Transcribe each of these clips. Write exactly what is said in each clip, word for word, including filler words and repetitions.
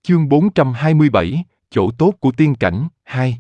Chương bốn trăm hai mươi bảy, chỗ tốt của tiên cảnh, hai.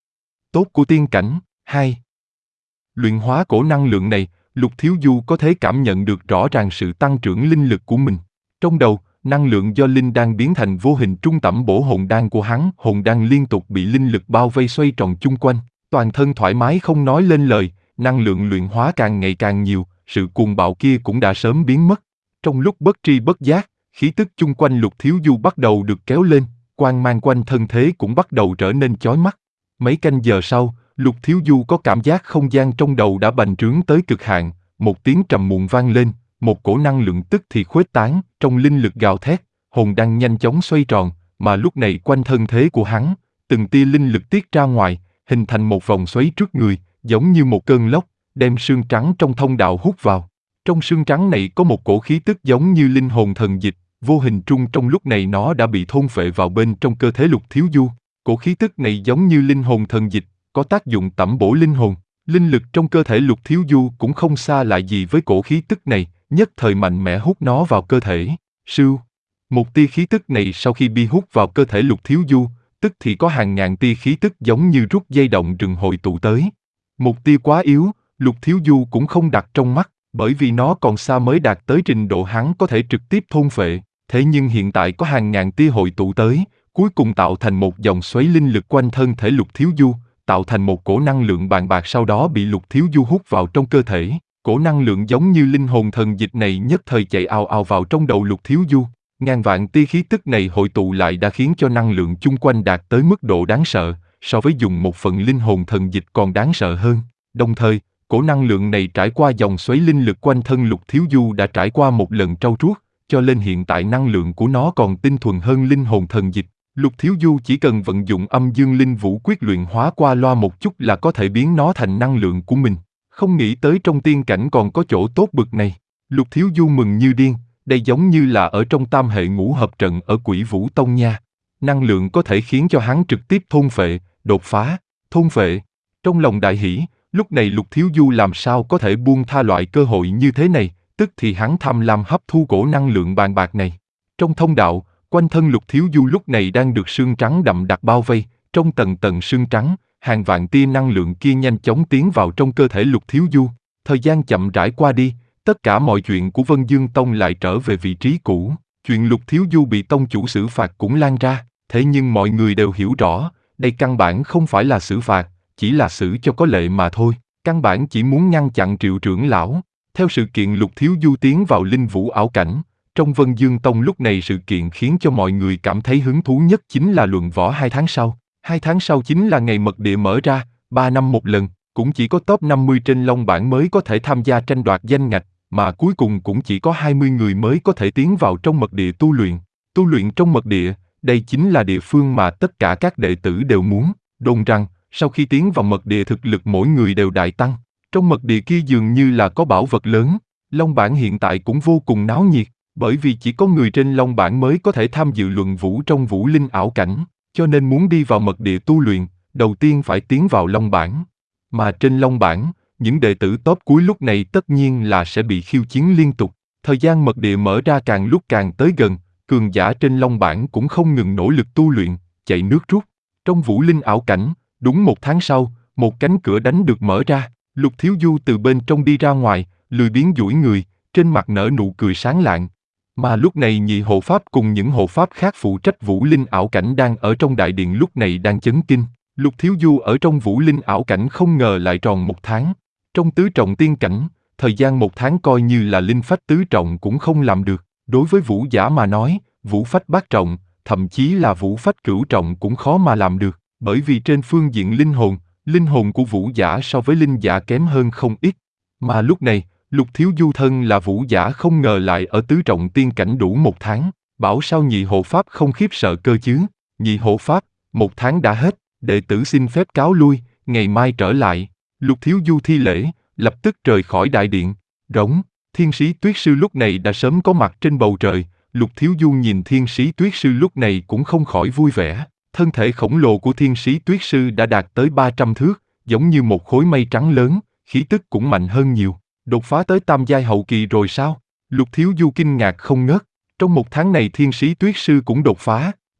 Tốt của tiên cảnh, hai. Luyện hóa cổ năng lượng này, Lục Thiếu Du có thể cảm nhận được rõ ràng sự tăng trưởng linh lực của mình. Trong đầu, năng lượng do linh đan biến thành vô hình trung tẩm bổ hồn đan của hắn, hồn đan liên tục bị linh lực bao vây xoay tròn chung quanh, toàn thân thoải mái không nói lên lời, năng lượng luyện hóa càng ngày càng nhiều, sự cuồng bạo kia cũng đã sớm biến mất. Trong lúc bất tri bất giác, khí tức chung quanh Lục Thiếu Du bắt đầu được kéo lên, quang mang quanh thân thế cũng bắt đầu trở nên chói mắt. Mấy canh giờ sau, Lục Thiếu Du có cảm giác không gian trong đầu đã bành trướng tới cực hạn, một tiếng trầm muộn vang lên, một cổ năng lượng tức thì khuếch tán, trong linh lực gào thét, hồn đang nhanh chóng xoay tròn, mà lúc này quanh thân thế của hắn, từng tia linh lực tiết ra ngoài, hình thành một vòng xoáy trước người, giống như một cơn lốc, đem sương trắng trong thông đạo hút vào. Trong sương trắng này có một cổ khí tức giống như linh hồn thần dịch, vô hình trung trong lúc này nó đã bị thôn phệ vào bên trong cơ thể Lục Thiếu Du. Cổ khí tức này giống như linh hồn thần dịch, có tác dụng tẩm bổ linh hồn. Linh lực trong cơ thể Lục Thiếu Du cũng không xa lạ gì với cổ khí tức này, nhất thời mạnh mẽ hút nó vào cơ thể. Sưu. Một tia khí tức này sau khi bị hút vào cơ thể Lục Thiếu Du, tức thì có hàng ngàn tia khí tức giống như rút dây động rừng hội tụ tới. Một tia quá yếu, Lục Thiếu Du cũng không đặt trong mắt, bởi vì nó còn xa mới đạt tới trình độ hắn có thể trực tiếp thôn phệ. Thế nhưng hiện tại có hàng ngàn tia hội tụ tới, cuối cùng tạo thành một dòng xoáy linh lực quanh thân thể Lục Thiếu Du, tạo thành một cổ năng lượng bàn bạc sau đó bị Lục Thiếu Du hút vào trong cơ thể. Cổ năng lượng giống như linh hồn thần dịch này nhất thời chạy ào ào vào trong đầu Lục Thiếu Du. Ngàn vạn tia khí tức này hội tụ lại đã khiến cho năng lượng chung quanh đạt tới mức độ đáng sợ, so với dùng một phần linh hồn thần dịch còn đáng sợ hơn. Đồng thời, cổ năng lượng này trải qua dòng xoáy linh lực quanh thân Lục Thiếu Du đã trải qua một lần trau truốt, cho nên hiện tại năng lượng của nó còn tinh thuần hơn linh hồn thần dịch. Lục Thiếu Du chỉ cần vận dụng âm dương linh vũ quyết luyện hóa qua loa một chút là có thể biến nó thành năng lượng của mình. Không nghĩ tới trong tiên cảnh còn có chỗ tốt bực này. Lục Thiếu Du mừng như điên, đây giống như là ở trong tam hệ ngũ hợp trận ở Quỷ Vũ Tông nha. Năng lượng có thể khiến cho hắn trực tiếp thôn phệ, đột phá, thôn phệ. Trong lòng đại hỷ, lúc này Lục Thiếu Du làm sao có thể buông tha loại cơ hội như thế này, tức thì hắn tham lam hấp thu cổ năng lượng bàn bạc này. Trong thông đạo, quanh thân Lục Thiếu Du lúc này đang được sương trắng đậm đặc bao vây, trong tầng tầng sương trắng, hàng vạn tia năng lượng kia nhanh chóng tiến vào trong cơ thể Lục Thiếu Du. Thời gian chậm rãi qua đi, tất cả mọi chuyện của Vân Dương Tông lại trở về vị trí cũ. Chuyện Lục Thiếu Du bị tông chủ xử phạt cũng lan ra, thế nhưng mọi người đều hiểu rõ, đây căn bản không phải là xử phạt, chỉ là xử cho có lệ mà thôi. Căn bản chỉ muốn ngăn chặn Triệu trưởng lão. Theo sự kiện Lục Thiếu Du tiến vào linh vũ ảo cảnh, trong Vân Dương Tông lúc này sự kiện khiến cho mọi người cảm thấy hứng thú nhất chính là luận võ hai tháng sau. Hai tháng sau chính là ngày mật địa mở ra, ba năm một lần, cũng chỉ có top năm mươi trên Long bảng mới có thể tham gia tranh đoạt danh ngạch, mà cuối cùng cũng chỉ có hai mươi người mới có thể tiến vào trong mật địa tu luyện. Tu luyện trong mật địa, đây chính là địa phương mà tất cả các đệ tử đều muốn. Đồn rằng, sau khi tiến vào mật địa thực lực mỗi người đều đại tăng. Trong mật địa kia dường như là có bảo vật lớn. Long bảng hiện tại cũng vô cùng náo nhiệt, bởi vì chỉ có người trên Long bảng mới có thể tham dự luận vũ trong vũ linh ảo cảnh, cho nên muốn đi vào mật địa tu luyện, đầu tiên phải tiến vào Long bảng. Mà trên Long bảng, những đệ tử top cuối lúc này tất nhiên là sẽ bị khiêu chiến liên tục. Thời gian mật địa mở ra càng lúc càng tới gần, cường giả trên Long bảng cũng không ngừng nỗ lực tu luyện, chạy nước rút. Trong vũ linh ảo cảnh, đúng một tháng sau, một cánh cửa đánh được mở ra. Lục Thiếu Du từ bên trong đi ra ngoài, lười biếng duỗi người, trên mặt nở nụ cười sáng lạng. Mà lúc này nhị hộ pháp cùng những hộ pháp khác phụ trách vũ linh ảo cảnh đang ở trong đại điện lúc này đang chấn kinh. Lục Thiếu Du ở trong vũ linh ảo cảnh không ngờ lại tròn một tháng. Trong tứ trọng tiên cảnh, thời gian một tháng coi như là linh phách tứ trọng cũng không làm được. Đối với vũ giả mà nói, vũ phách bát trọng, thậm chí là vũ phách cửu trọng cũng khó mà làm được. Bởi vì trên phương diện linh hồn, linh hồn của vũ giả so với linh giả kém hơn không ít. Mà lúc này, Lục Thiếu Du thân là vũ giả không ngờ lại ở tứ trọng tiên cảnh đủ một tháng. Bảo sao nhị hộ pháp không khiếp sợ cơ chứ? Nhị hộ pháp, một tháng đã hết, đệ tử xin phép cáo lui, ngày mai trở lại. Lục Thiếu Du thi lễ, lập tức rời khỏi đại điện. Rống, Thiên Sĩ Tuyết Sư lúc này đã sớm có mặt trên bầu trời. Lục Thiếu Du nhìn Thiên Sĩ Tuyết Sư lúc này cũng không khỏi vui vẻ. Thân thể khổng lồ của Thiên Sĩ Tuyết Sư đã đạt tới ba trăm thước, giống như một khối mây trắng lớn, khí tức cũng mạnh hơn nhiều. Đột phá tới tam giai hậu kỳ rồi sao? Lục Thiếu Du kinh ngạc không ngớt. Trong một tháng này Thiên Sĩ Tuyết Sư cũng đột phá,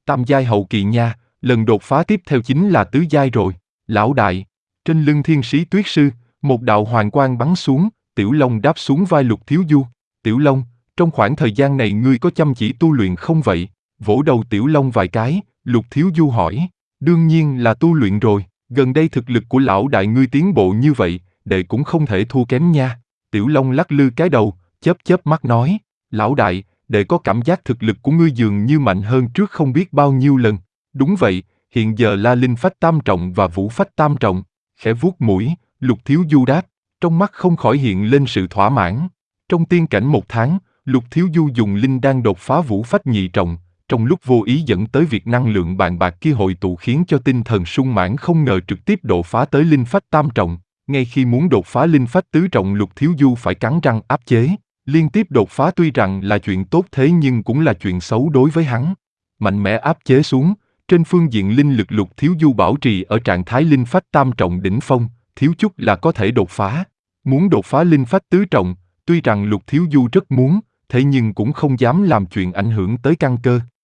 tam giai hậu kỳ nha, lần đột phá tiếp theo chính là tứ giai rồi. Lão đại, trên lưng thiên sĩ tuyết sư, một đạo hoàng quang bắn xuống, Tiểu Long đáp xuống vai Lục Thiếu Du. Tiểu Long, trong khoảng thời gian này ngươi có chăm chỉ tu luyện không vậy? Vỗ đầu Tiểu Long vài cái, Lục Thiếu Du hỏi. Đương nhiên là tu luyện rồi, gần đây thực lực của lão đại ngươi tiến bộ như vậy, đệ cũng không thể thua kém nha. Tiểu Long lắc lư cái đầu, chớp chớp mắt nói. Lão đại, đệ có cảm giác thực lực của ngươi dường như mạnh hơn trước không biết bao nhiêu lần. Đúng vậy, hiện giờ là linh phách tam trọng và vũ phách tam trọng. Khẽ vuốt mũi, Lục Thiếu Du đáp, trong mắt không khỏi hiện lên sự thỏa mãn. Trong tiên cảnh một tháng, Lục Thiếu Du dùng linh đan đột phá vũ phách nhị trọng, trong lúc vô ý dẫn tới việc năng lượng bàn bạc kia hội tụ khiến cho tinh thần sung mãn không ngờ trực tiếp đột phá tới linh phách tam trọng. Ngay khi muốn đột phá linh phách tứ trọng, Lục Thiếu Du phải cắn răng áp chế. Liên tiếp đột phá tuy rằng là chuyện tốt thế nhưng cũng là chuyện xấu đối với hắn. Mạnh mẽ áp chế xuống, trên phương diện linh lực Lục Thiếu Du bảo trì ở trạng thái linh phách tam trọng đỉnh phong, thiếu chút là có thể đột phá. Muốn đột phá linh phách tứ trọng, tuy rằng Lục Thiếu Du rất muốn, thế nhưng cũng không dám làm chuyện ảnh hưởng tới căn cơ.